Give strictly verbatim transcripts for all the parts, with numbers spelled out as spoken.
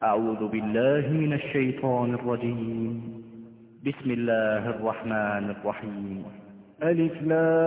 أعوذ بالله من الشيطان الرجيم. بسم الله الرحمن الرحيم. ألف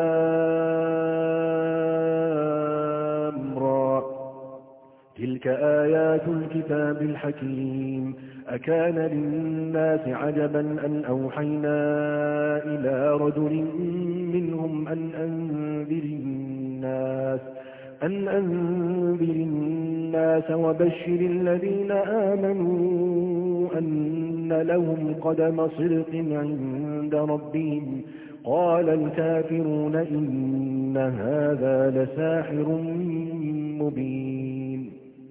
لام را. تلك آيات الكتاب الحكيم. أكان للناس عجبا أن أوحينا إلى رجل منهم أن أنذر الناس أن أنذر الناس وبشر الذين آمنوا أن لهم قدم صدق عند ربهم. قال الكافرون إن هذا لساحر مبين.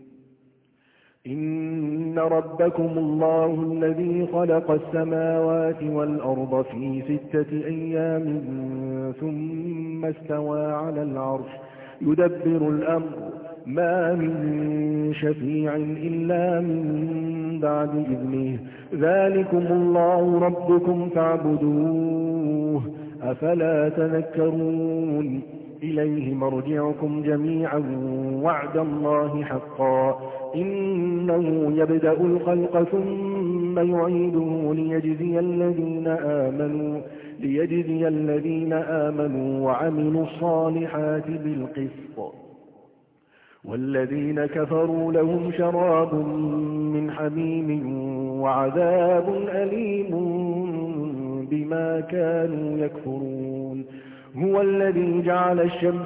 إن ربكم الله الذي خلق السماوات والأرض في ستة أيام ثم استوى على العرش يدبر الأمر ما من شفيع إلا من بعد إذنه. ذلكم الله ربكم فاعبدوه أفلا تذكرون. إليه مرجعكم جميعا وعد الله حقا. إنه يبدأ الخلق ثم يعيده ليجزي الذين آمنوا ليجزي الذين آمنوا وعملوا الصالحات بالقسط. والذين كفروا لهم شراب من حميم وعذاب أليم بما كانوا يكفرون. هو الذي جعل الشمس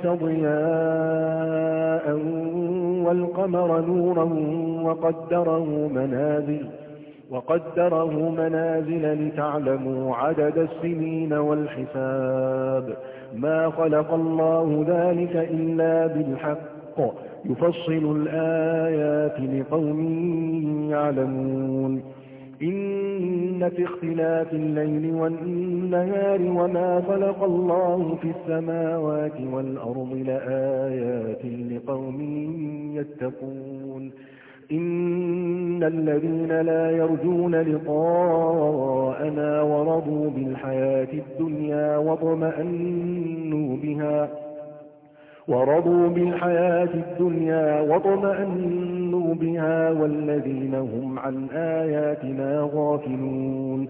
ضياء والقمر نورا وقدره منازل وقدره منازل لتعلموا عدد السنين والحساب. ما خلق الله ذلك إلا بالحق يفصل الآيات لقوم يعلمون. إن في اختلاف الليل والنهار وما خلق الله في السماوات والأرض لآيات لقوم يتقون. إن الذين لا يرجون لقاءنا ورضوا بالحياة الدنيا واطمأنوا بها ورضوا بالحياة الدنيا واطمأنوا بها والذين هم عن آياتنا غافلون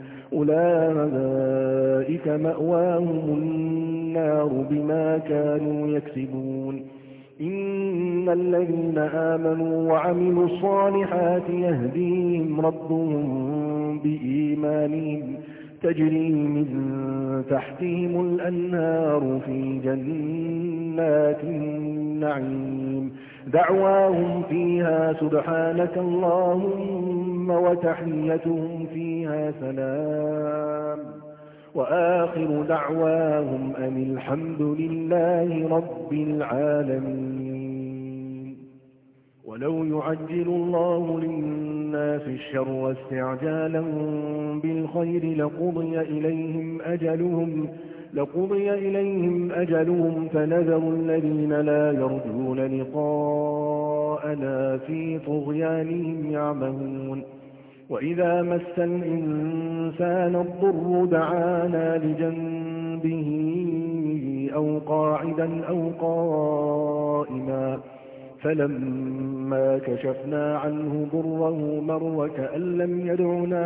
أولئك مأواهم النار بما كانوا يكسبون. إن الذين آمنوا وعملوا الصالحات يهديهم ربهم بإيمانهم تجري من تحتهم الأنهار في جنات النعيم. دعواهم فيها سبحانك اللهم وتحيتهم فيها سلام وآخر دعواهم أن الحمد لله رب العالمين. ولو يعجل الله للناس الشر واستعجالهم بالخير لقضي إليهم أجلهم لقضي إليهم أجلهم فنذر الذين لا يرجون لقاءنا في طغيانهم يعمهون. وإذا مس الإنسان الضر دعانا لجنبه أو قاعدا أو قائما فلما كشفنا عنه ضره مر كأن لم يدعنا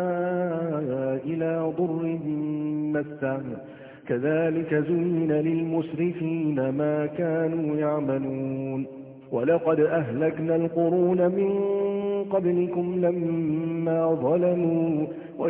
إلى ضر مسه. كذلك زين للمسرفين ما كانوا يعملون. ولقد أهلكنا القرون من قبلكم لما ظلموا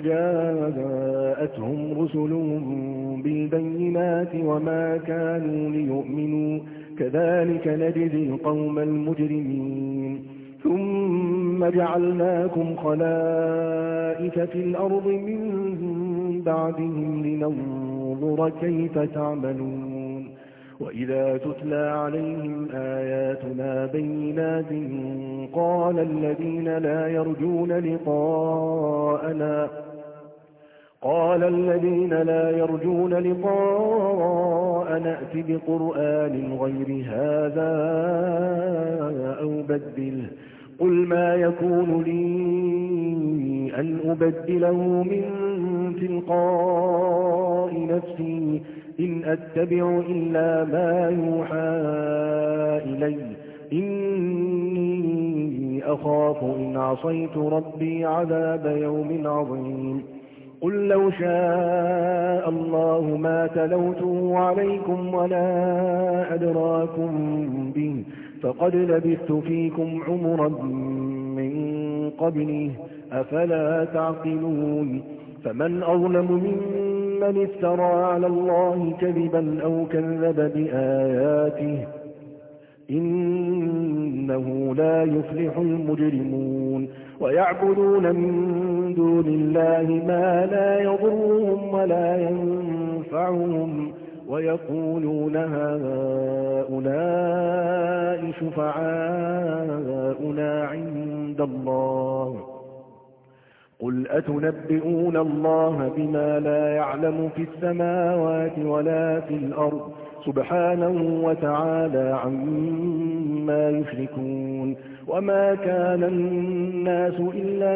وجاءتهم رسلهم بالبينات وما كانوا ليؤمنوا كذلك نجزي القوم المجرمين. ثم جعلناكم خلائف في الأرض من بعدهم لننظر كيف تعملون. وإذا تتلى عليهم آياتنا بينات قال الذين لا يرجون لقاءنا قال الذين لا يرجون لقاءنا ائت بقرآن غير هذا أو بدله. قل ما يكون لي أن أبدله من تلقاء نفسي إن أتبع إلا ما يوحى إلي إني أخاف إن عصيت ربي عذاب يوم عظيم قل لو شاء الله ما تلوته عليكم ولا أدراكم به فقد لبثت فيكم عمرا من قبله أفلا تعقلون فمن أظلم ممن افترى على الله كذبا أو كذب بآياته إنه لا يفلح المجرمون ويعبدون من دون الله ما لا يضرهم ولا ينفعهم ويقولون هؤلاء شفعاؤنا عند الله قل أتنبئون الله بما لا يعلم في السماوات ولا في الأرض سبحانه وتعالى عما يشركون وما كان الناس إلا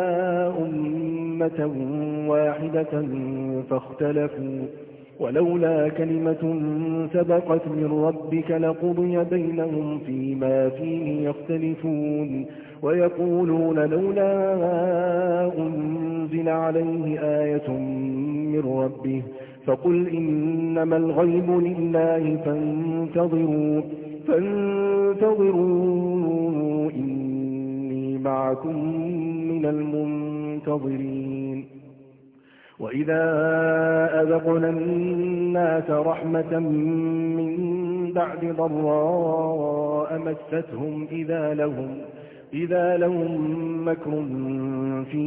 أمة واحدة فاختلفوا ولولا كلمة سبقت من ربك لقضي بينهم فيما فيه يختلفون ويقولون لولا أنزل عليه آية من ربه فقل إنما الغيب لله فانتظروا فانتظروا إني معكم من المنتظرين وإذا أذقنا الناس رحمة من بعد ضراء مستهم إذا لهم إذا لهم مكر في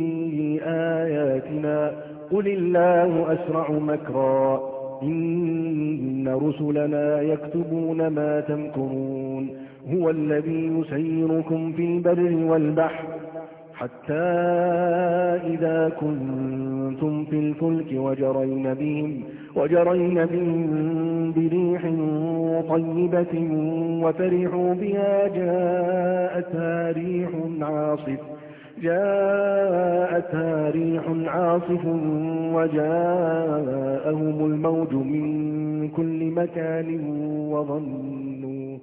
آياتنا قل الله أسرع مكرا إن رسلنا يكتبون ما تمكرون هو الذي يسيركم في البر والبحر حتى إذا كنتم في الفلك وجرين بهم وجرين بهم بريح طيبة وفرحوا بها جاءتها ريح عاصف جاءتها ريح عاصف وجاءهم الموج من كل مكان وظنوا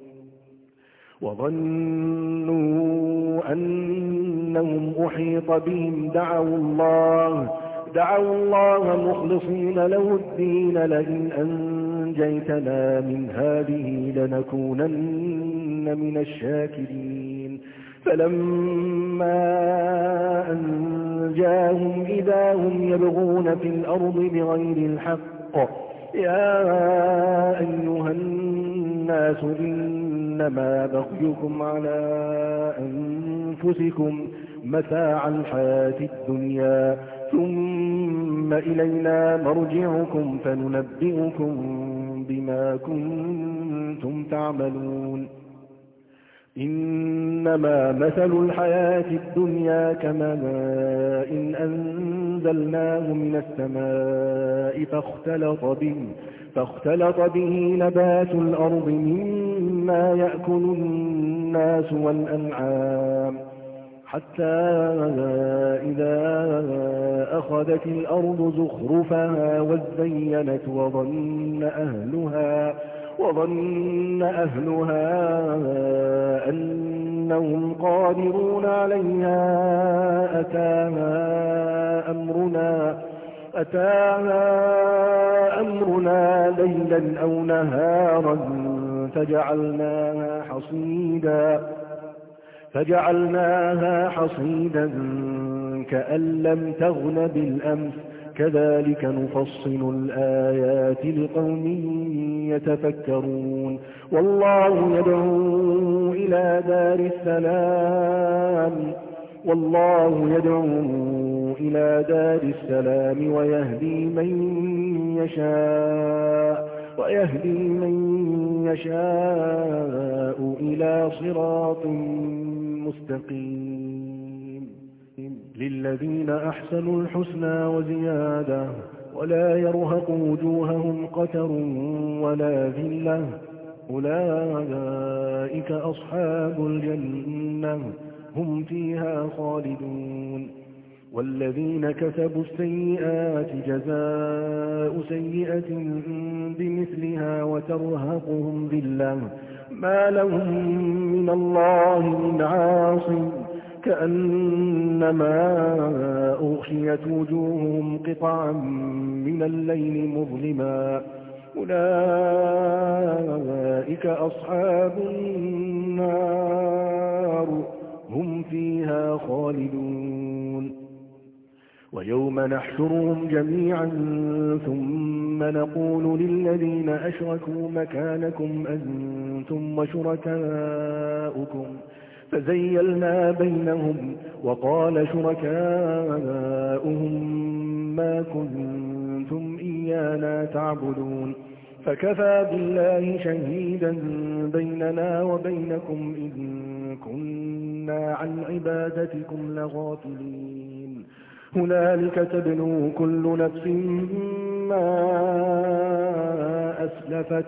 وظنوا أنهم أحيط بهم دعوا الله دعوا الله مخلصين له الدين لئن أنجيتنا من هذه لنكونن من الشاكرين فلما أنجاهم إذا هم يبغون في الأرض بغير الحق يا أيها الناس إنما بغيكم على أنفسكم متاع الحياة الدنيا ثم إلينا مرجعكم فننبئكم بما كنتم تعملون إنما مثل الحياة الدنيا كماء إن أنزلناه من السماء فاختلط به فاختلط به نبات الأرض مما يأكل الناس والأنعام حتى إذا أخذت الأرض زخرفها وزينت وظن أهلها وظن أهلها أنهم قادرون عليها أتاها أمرنا أتاها أمرنا ليلا أو نهارا فجعلناها حصيدا فجعلناها حصيدا كأن لم تغن بالأمس كذلك نفصل الآيات لقوم يتفكرون والله يدعو إلى دار السلام والله يدعو إلى دار السلام ويهدي من يشاء ويهدي من يشاء إلى صراط مستقيم للذين أحسنوا الحسنى وزيادة ولا يرهق وجوههم قتر ولا ذلة أولئك أصحاب الجنة هم فيها خالدون والذين كسبوا السيئات جزاء سيئة بمثلها وترهقهم ذلة ما لهم من الله من عاصم كأنما أغشيت وجوههم قطعا من الليل مظلما أولئك أصحاب النار هم فيها خالدون ويوم نحشرهم جميعا ثم نقول للذين أشركوا مكانكم أنتم وشركاؤكم فزيلنا بينهم وقال شركاؤهم ما كنتم إيانا تعبدون فكفى بالله شهيدا بيننا وبينكم إن كنا عن عبادتكم لغافلين هنالك تبلو كل نفس ما أسلفت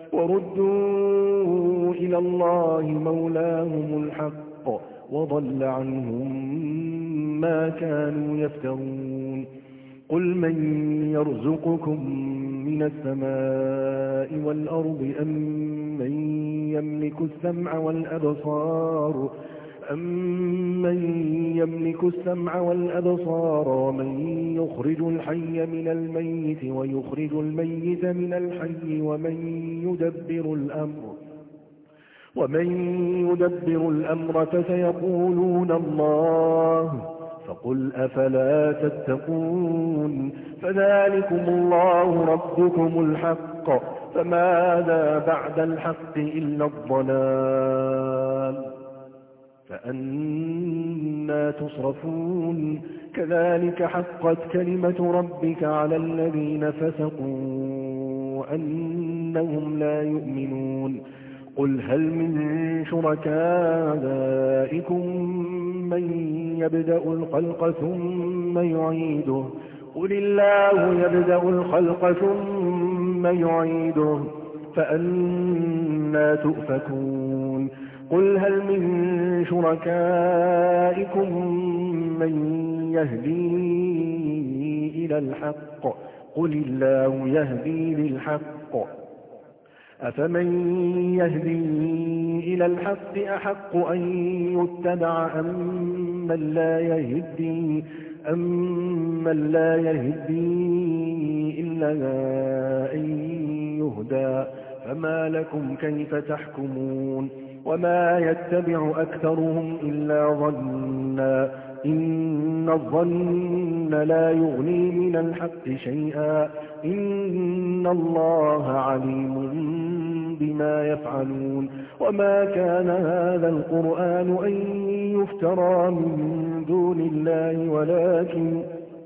وردوا إلى الله مولاهم الحق وضل عنهم ما كانوا يفترون قل من يرزقكم من السماء والأرض أم من يملك السمع والأبصار أَمَّنْ يَمْلِكُ السَّمْعَ وَالْأَبْصَارَ وَمَنْ يُخْرِجُ الْحَيَّ مِنَ الْمَيِّتِ وَيُخْرِجُ الْمَيِّتَ مِنَ الْحَيِّ وَمَنْ يُدَبِّرُ الْأَمْرَ وَمَنْ يُدَبِّرُ الْأَمْرَ فَسَيَقُولُونَ اللَّهُ فَقُلْ أَفَلَا تَتَّقُونَ فَذَلِكُمُ اللَّهُ رَبُّكُمُ الْحَقُّ فَمَاذَا بَعْدَ الْحَقِّ إِلَّا الضَّلَالُ فأنا تصرفون كذلك حقت كلمة ربك على الذين فسقوا أنهم لا يؤمنون قل هل من شركائكم من يبدأ الخلق ثم يعيده قل الله يبدأ الخلق ثم يعيده فأنا تؤفكون قل هل من شركائكم من يهدي إلى الحق قل الله يهدي للحق أفمن يهدي إلى الحق أحق أن يتبع أم من لا يهدي أم من لا يهدي إلا أن يهدى فما لكم كيف تحكمون وما يتبع أكثرهم إلا ظنا إن الظن لا يغني من الحق شيئا إن الله عليم بما يفعلون وما كان هذا القرآن أن يفترى من دون الله ولكن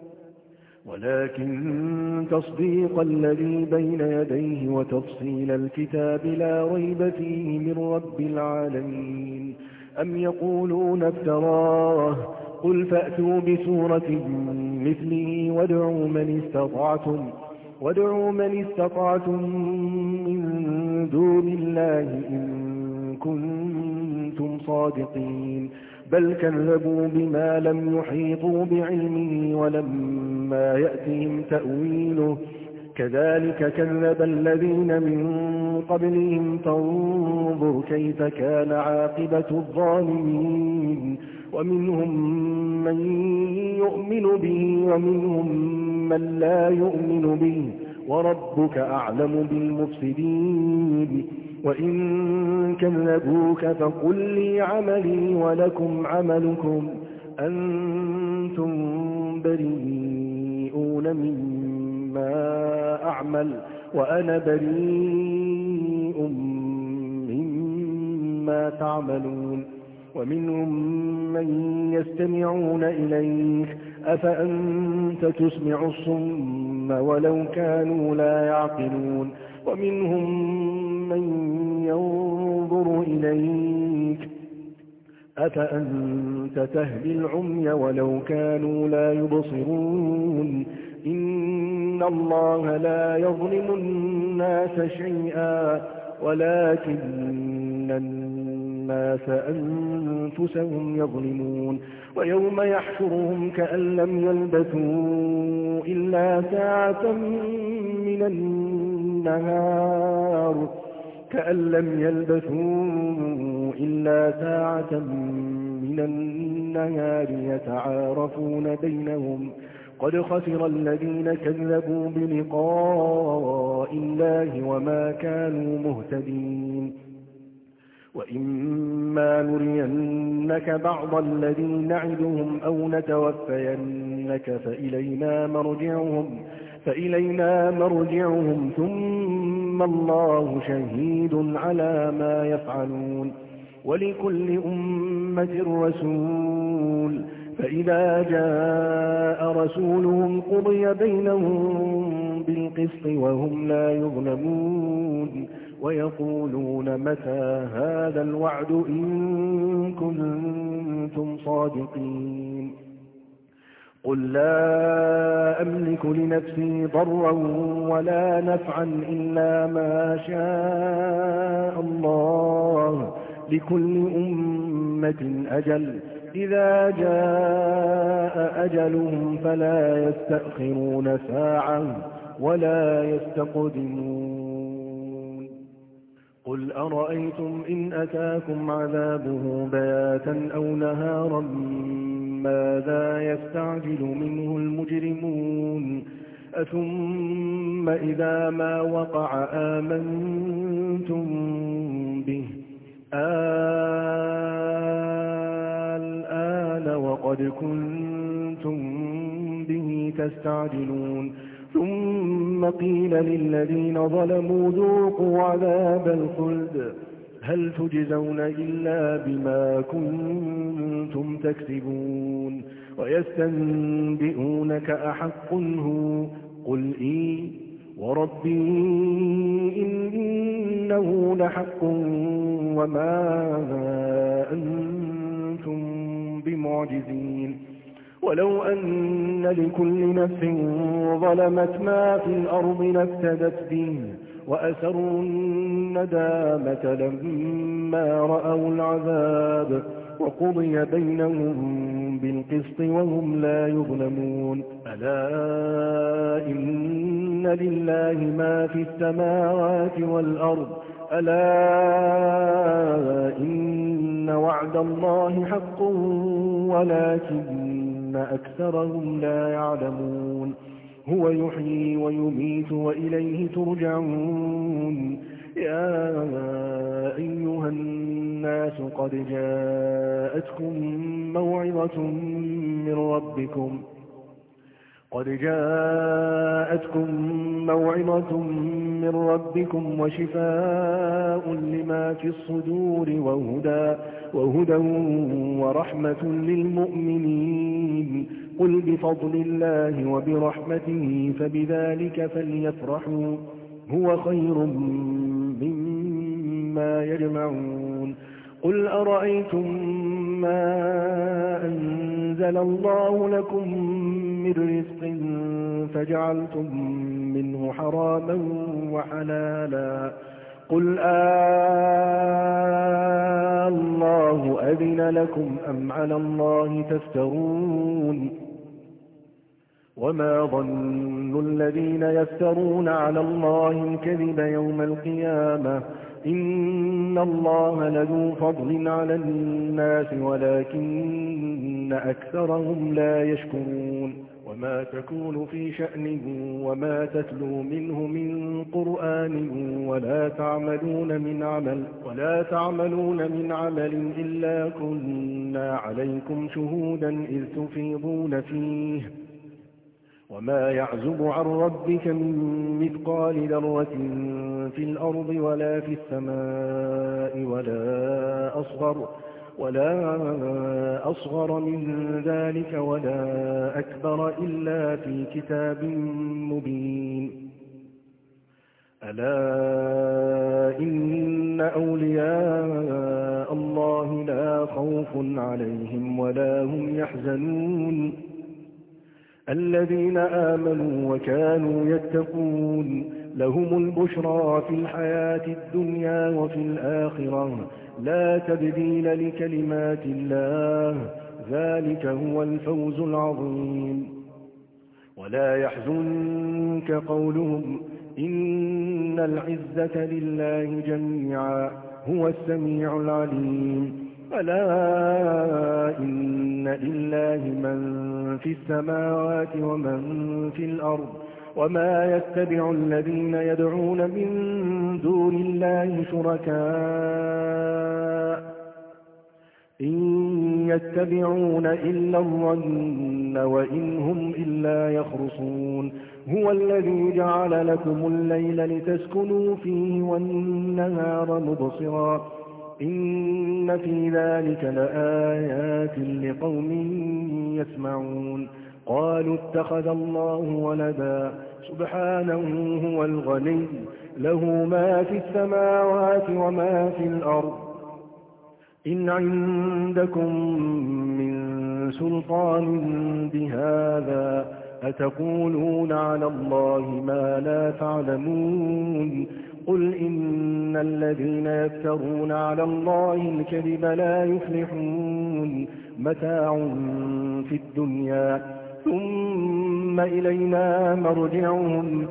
ولكن تصديق الذي بين يديه وتفصيل الكتاب لا ريب فيه من رب العالمين أم يقولون افتراه قل فأتوا بسورة مثله وادعوا من استطعتم وادعوا من استطعتم من دون الله إن كنتم صادقين بل كذبوا بما لم يحيطوا بعلمه ولما يأتهم تأويله كذلك كذب الذين من قبلهم فانظر كيف كان عاقبة الظالمين ومنهم من يؤمن به ومنهم من لا يؤمن به وربك أعلم بالمفسدين وإن كذبوك فقل لي عملي ولكم عملكم أنتم بريئون مما أعمل وأنا بريء مما تعملون ومنهم من يستمعون إليك أفأنت تسمع الصم ولو كانوا لا يعقلون ومنهم من ينظر إليك أفأنت تهدي العمي ولو كانوا لا يبصرون إن الله لا يظلم الناس شيئا ولكن الناس أنفسهم يظلمون ويوم يحشرهم كأن لم يلبثوا إلا ساعة من النهار كأن لم يلبثوا إلا ساعة من النهار يتعارفون بينهم قد خسر الذين كذبوا بلقاء الله وما كانوا مهتدين. وإما نرينك بعض الذي نعدهم أو نتوفينك فإلينا مرجعهم فإلينا مرجعهم ثم الله شهيد على ما يفعلون. ولكل أمة رسول فإذا جاء رسولهم قضي بينهم بالقسط وهم لا يظلمون. ويقولون متى هذا الوعد إن كنتم صادقين. قل لا أملك لنفسي ضرا ولا نفعا إلا ما شاء الله لكل أمة أجل إذا جاء أجلهم فلا يستأخرون ساعة ولا يستقدمون. قل أرأيتم إن أتاكم عذابه بياتا أو نهارا ماذا يستعجل منه المجرمون أثم إذا ما وقع آمنتم به الآن وقد كنتم به تستعجلون ثم قيل للذين ظلموا ذوقوا عذاب الخلد هل تجزون إلا بما كنتم تكسبون. ويستنبئونك أحق هو قل إي وربي إنه لحق وما أنتم بمعجزين. ولو أن لكل نفس ظلمت ما في الأرض لافتدت به وأسروا الندامة لما رأوا العذاب وقضي بينهم بالقسط وهم لا يظلمون. ألا إن لله ما في السماوات والأرض ألا إن وعد الله حق ولكن أكثرهم لا يعلمون. هو يحيي ويميت وإليه ترجعون. يا أيها الناس قد جاءتكم موعظة من ربكم قد جاءتكم موعظة من ربكم وشفاء لما في الصدور وهدى, وهدى ورحمة للمؤمنين. قل بفضل الله وبرحمته فبذلك فليفرحوا هو خير مما يجمعون. قل أرأيتم ما أنزل الله لكم من رزق فجعلتم منه حراما وحلالا قل آه الله أذن لكم أم على الله تفترون. وما ظن الذين يفترون على الله الكذب يوم القيامة إن الله لذو فضل على الناس ولكن أكثرهم لا يشكرون. وما تكون في شأن وما تتلو منه من قرآن ولا تعملون من عمل ولا تعملون من عمل إلا كنا عليكم شهودا إذ تفيضون فيه. وما يعزب عن ربك من مثقال ذرة في الأرض ولا في السماء ولا أصغر ولا أصغر من ذلك ولا أكبر إلا في كتاب مبين. ألا إن أولياء الله لا خوف عليهم ولا هم يحزنون الذين آمنوا وكانوا يتقون لهم البشرى في الحياة الدنيا وفي الآخرة لا تبديل لكلمات الله ذلك هو الفوز العظيم. ولا يحزنك قولهم إن العزة لله جميعا هو السميع العليم ألا إن لله من في السماوات ومن في الأرض وما يتبع الذين يدعون من دون الله شركاء إن يتبعون إلا الظن وإن هم إلا يخرصون هو الذي جعل لكم الليل لتسكنوا فيه والنهار مبصرا إن في ذلك لآيات لقوم يسمعون قالوا اتخذ الله ولدا سبحانه هو الغني له ما في السماوات وما في الأرض إن عندكم من سلطان بهذا أتقولون على الله ما لا تعلمون قل إن الذين يفترون على الله الكذب لا يفلحون متاع في الدنيا ثم إلينا مرجعهم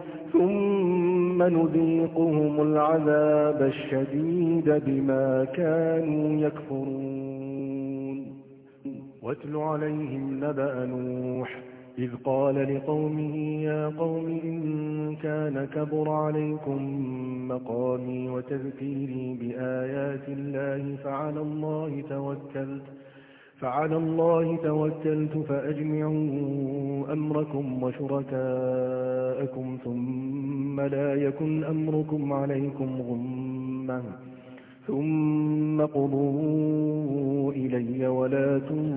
ثم نذيقهم العذاب الشديد بما كانوا يكفرون واتل عليهم نبأ نوح إذ قال لقومه يا قوم إن كان كبر عليكم مقامي وتذكيري بآيات الله فعلى الله توكلت فعلى الله توكلت فأجمعوا أمركم وشركاءكم ثم لا يكن أمركم عليكم غمة ثم قضوا إلي ولا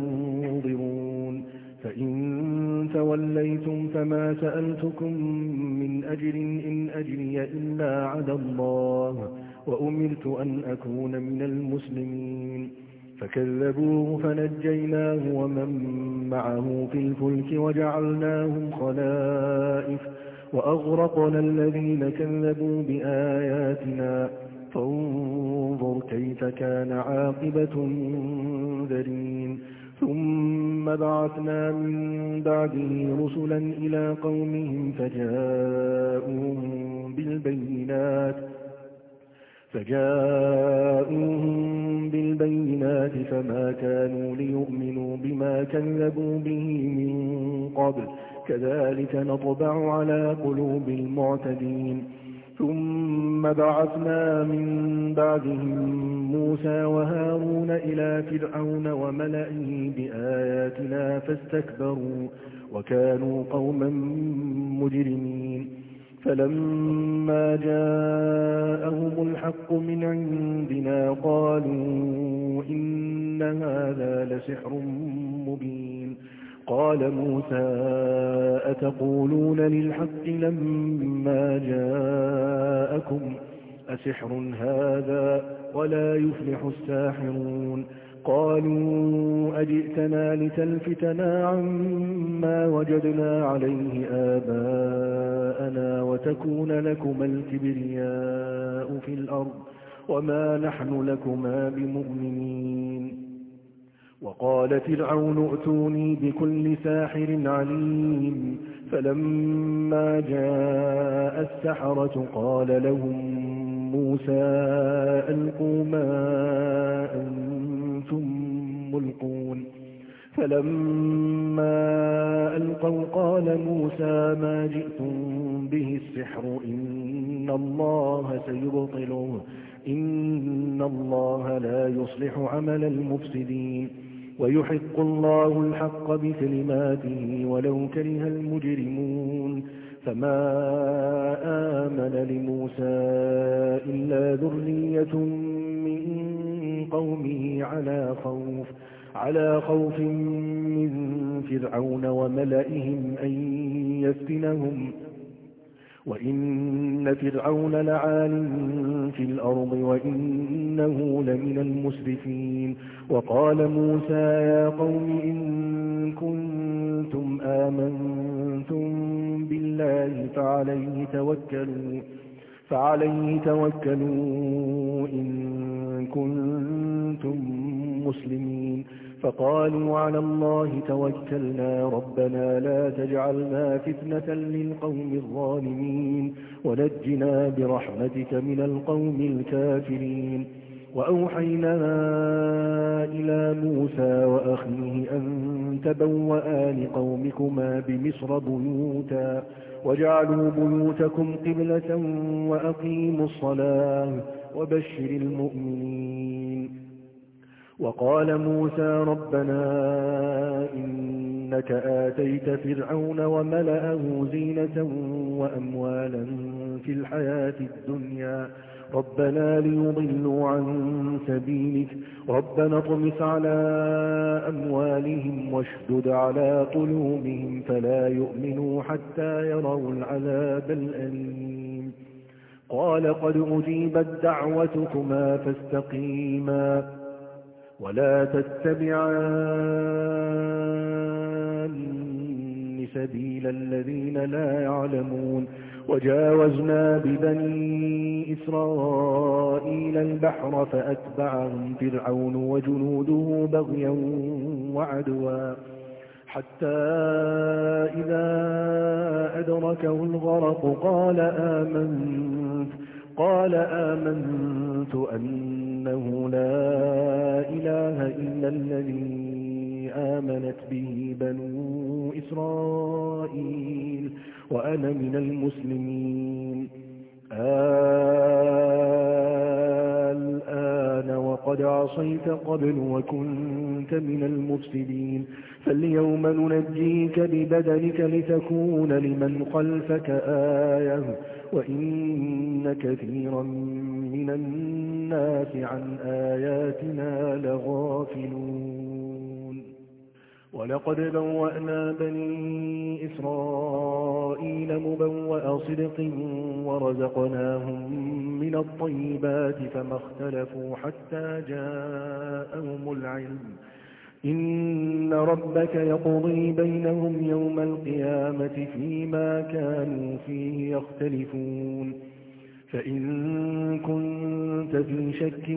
تنظرون فإن توليتم فما سألتكم من أجر إن أجري إلا على الله وأمرت أن أكون من المسلمين فكذبوه فنجيناه ومن معه في الفلك وجعلناهم خلائف وأغرقنا الذين كذبوا بآياتنا فانظر كيف كان عاقبة المنذرين ثم بعثنا من بعده رسلا إلى قومهم فجاءوهم بالبينات فجاءوهم بالبينات فما كانوا ليؤمنوا بما كذبوا به من قبل كذلك نطبع على قلوب المعتدين ثم بعثنا من بعدهم موسى وهارون إلى فرعون وملئه بآياتنا فاستكبروا وكانوا قوما مجرمين فلما جاءهم الحق من عندنا قالوا إن هذا لسحر مبين قال موسى أتقولون للحق لما جاءكم أسحر هذا ولا يفلح الساحرون قالوا أجئتنا لتلفتنا عما وجدنا عليه آباءنا وتكون لكما الكبرياء في الأرض وما نحن لكما بمؤمنين وقال فرعون ائتوني بكل ساحر عليم فلما جاء السحرة قال لهم موسى ألقوا ما أنتم ملقون فلما ألقوا قال موسى ما جئتم به السحر إن الله سيبطله إن الله لا يصلح عمل المفسدين ويحق الله الحق بكلماته ولو كره المجرمون فما آمن لموسى إلا ذرية من قومه على خوف على خوف من فرعون وملئهم أن يفتنهم وإن فرعون لعال في الأرض وإنه لمن المسرفين وقال موسى يا قوم إن كنتم آمنتم بالله فعليه توكلوا فعليه توكلوا إن كنتم مسلمين فقالوا على الله توكلنا ربنا لا تجعلنا فتنة للقوم الظالمين ونجنا برحمتك من القوم الكافرين. وأوحينا إلى موسى وأخيه أن تبوأ لقومكما بمصر بيوتا وجعلوا بيوتكم قبلة وأقيموا الصلاة وبشر المؤمنين. وقال موسى ربنا إنك آتيت فرعون وملأه زينة وأموالا في الحياة الدنيا ربنا ليضلوا عن سبيلك ربنا اطمس على أموالهم واشدد على قلوبهم فلا يؤمنوا حتى يروا العذاب الأليم. قال قد أجيبت دعوتكما فاستقيما ولا تتبعان سبيل الذين لا يعلمون. وجاوزنا ببني إسرائيل البحر فأتبعهم فرعون وجنوده بغيا وعدوا حتى إذا أدركه الغرق قال آمنت قال آمنت أنه لا إله إلا الذي آمنت به بنو إسرائيل وأنا من المسلمين. الآن وقد عصيت قبل وكنت من المفسدين فاليوم ننجيك ببدنك لتكون لمن خلفك آية وإن كثيرا من الناس عن آياتنا لغافلون. ولقد بوأنا بني إسرائيل مبوأ صدق ورزقناهم من الطيبات فما اختلفوا حتى جاءهم العلم إن ربك يقضي بينهم يوم القيامة فيما كانوا فيه يختلفون. فإن كنت في شك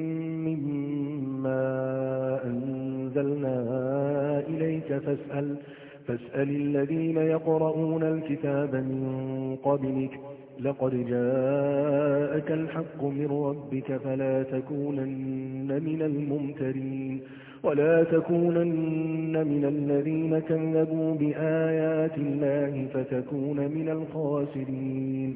مما أنزلنا إليك فاسأل, فاسأل الذين يقرؤون الكتاب من قبلك لقد جاءك الحق من ربك فلا تكونن من الممترين ولا تكونن من الذين كذبوا بآيات الله فتكون من الخاسرين.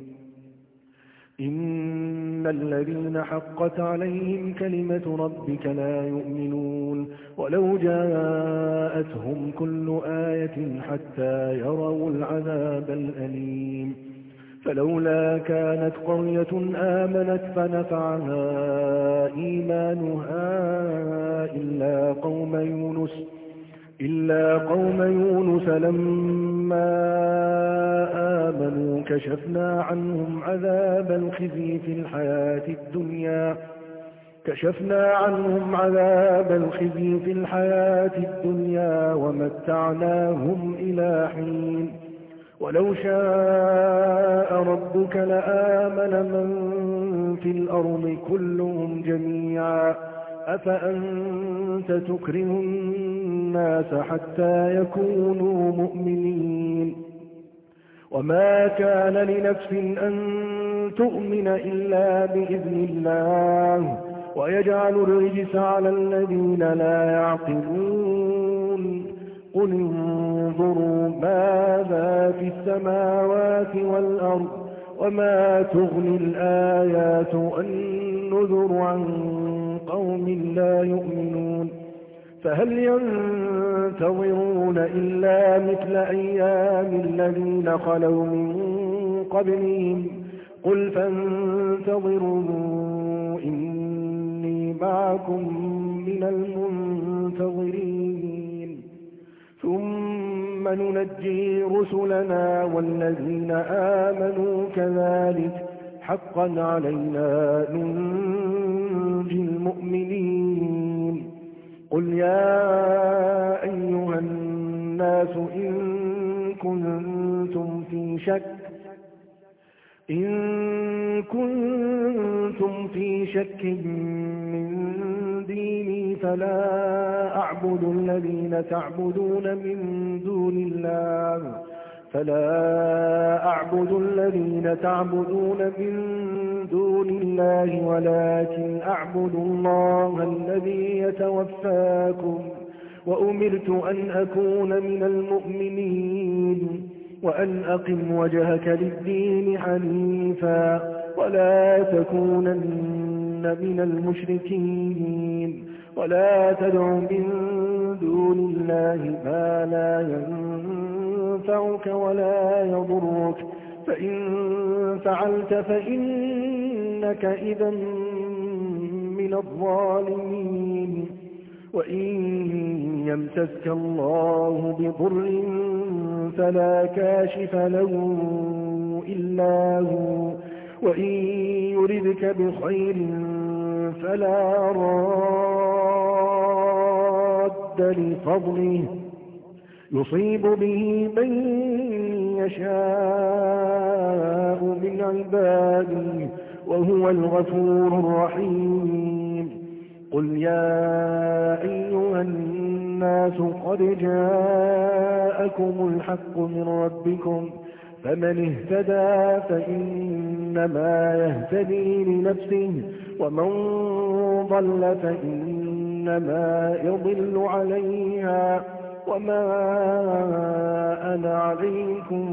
إن الذين حقت عليهم كلمة ربك لا يؤمنون ولو جاءتهم كل آية حتى يروا العذاب الأليم. فلولا كانت قرية آمنت فنفعها إيمانها إلا قوم يونس إلا قوم يونس لما آمنوا كشفنا عنهم عذاب الخزي في الحياة الدنيا كشفنا عنهم عذاب الخزي في الحياة الدنيا ومتعناهم إلى حين. ولو شاء ربك لآمن من في الأرض كلهم جميعا أفأنت تكره الناس حتى يكونوا مؤمنين. وما كان لنفس أن تؤمن إلا بإذن الله ويجعل الرجس على الذين لا يعقلون. قل انظروا ماذا في السماوات والأرض وما تغني الآيات والنذر عن قوم لا يؤمنون. فهل ينتظرون إلا مثل أيام الذين خلوا من قبلهم قل فانتظروا إني معكم من المنتظرين. ثم ننجي رسلنا والذين آمنوا كذلك حقا علينا ننجي المؤمنين. قل يا أيها الناس إن كنتم في شك إن كنتم في شك من ديني فلا أعبد الذين تعبدون من دون الله فلا أعبد الذين تعبدون من دون الله ولكن أعبد الله الذي يتوفاكم وأمرت أن أكون من المؤمنين وأن أقم وجهك للدين حنيفا ولا تكونن من المشركين ولا تدع من دون الله ما لا ينفعك ولا يضرك فإن فعلت فإنك إذا من الظالمين وإن يمسسك الله بضر فلا كاشف له إلا هو وإن يردك بخير فلا راد لفضله يصيب به من يشاء من عباده وهو الغفور الرحيم قل يا أيها الناس قد جاءكم الحق من ربكم فمن اهتدى فإنما يهتدي لنفسه ومن ضل فإنما يضل عليها وما أنا عليكم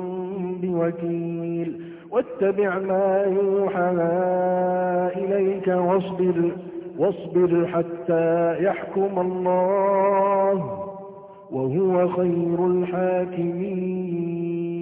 بوكيل واتبع ما يوحى إليك واصبر واصبر حتى يحكم الله وهو خير الحاكمين